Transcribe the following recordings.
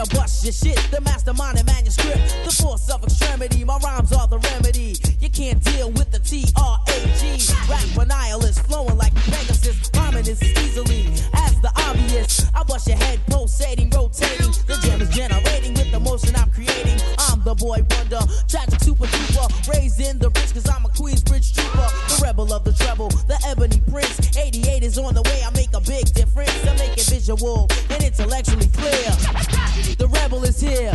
bust your shit. The mastermind and manuscript, the force of extremity. My rhymes are the remedy. You can't deal with the T-R-A-G. Rap annihilist, flowing like Pegasus. Rhyming is easily as the obvious. I bust your head, pulsating, rotating. The jam is generating with the motion I'm creating. I'm the boy wonder, tragic super duper. Raised in the rich cause I'm a Queensbridge trooper. The rebel of the treble, the ebony prince. 88 is on the way, I make a big difference. I make it visual and intellectually clear. The rebel is here.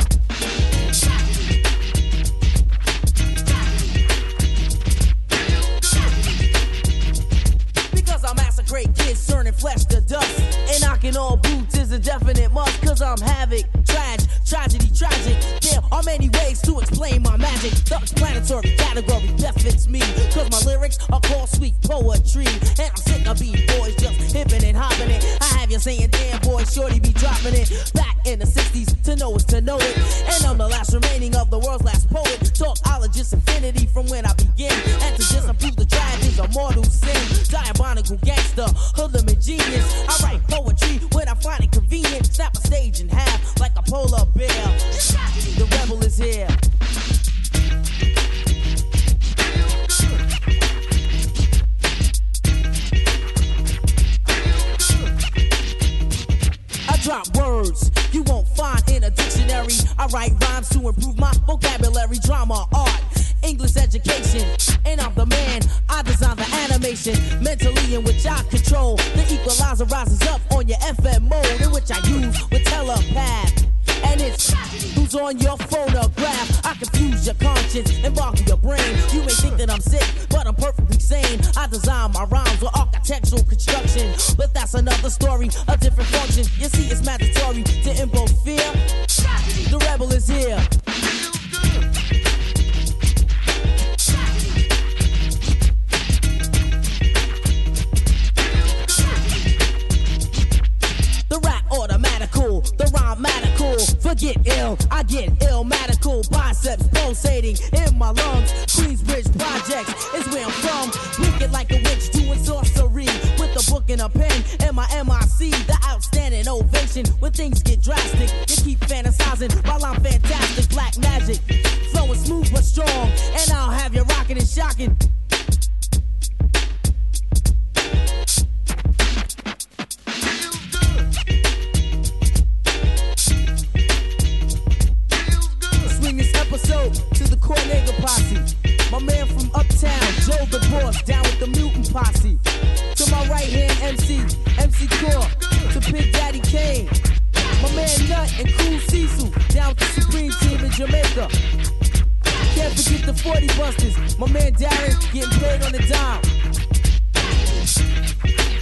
Because I massacrate kids, turning flesh to dust. And knocking all boots is a definite must. Cause I'm havoc, tragedy, tragic. There are many ways to explain my magic. The explanatory category best fits me. Cause my lyrics are called sweet poetry. And I'm sick of being boys just hipping and hopping it. I have you saying, damn boy, shorty be dropping it. Back in the 60s, to know is to know it. And I'm the last remaining of the world's last poet. Talkologist infinity from when I begin. And to disapprove the triad is a mortal sin. Diabolical gangster, hoodlum and genius. I write poetry when I find it convenient. Snap a stage in half like a polar bear. The rebel is here. I drop words you won't find in a dictionary. I write rhymes to improve my vocabulary, drama, art, English education. And I'm the man, I design the animation. Mentally in which I control. The equalizer rises up on your FM mode, in which I use with telepath. And it's who's on your phonograph. I confuse your conscience and boggle your brain. You may think that I'm sick, but I'm perfectly sane. I design my rhymes with architectural construction. But that's another story, a different function. You see, it's mandatory to invoke fear. The rebel is here. The rap automatical, the rhymatical. Forget ill, I get illmatical. Biceps pulsating in my lungs. Queensbridge Projects is where I'm from. Wicked like a witch doing sorcery. With a book and a pen and my MIC. The outstanding ovation when things get drastic. You keep fantasizing while I'm fantastic. Black magic, flowing smooth but strong. And I'll have you rocking and shocking. Episode to the Cornega Posse. My man from Uptown, Joe the Boss, down with the Mutant Posse. To my right hand MC, MC Core. To Big Daddy Kane. My man Nut and Cool Cecil, down with the Supreme Team in Jamaica. Can't forget the 40 Busters. My man Darren getting paid on the dime.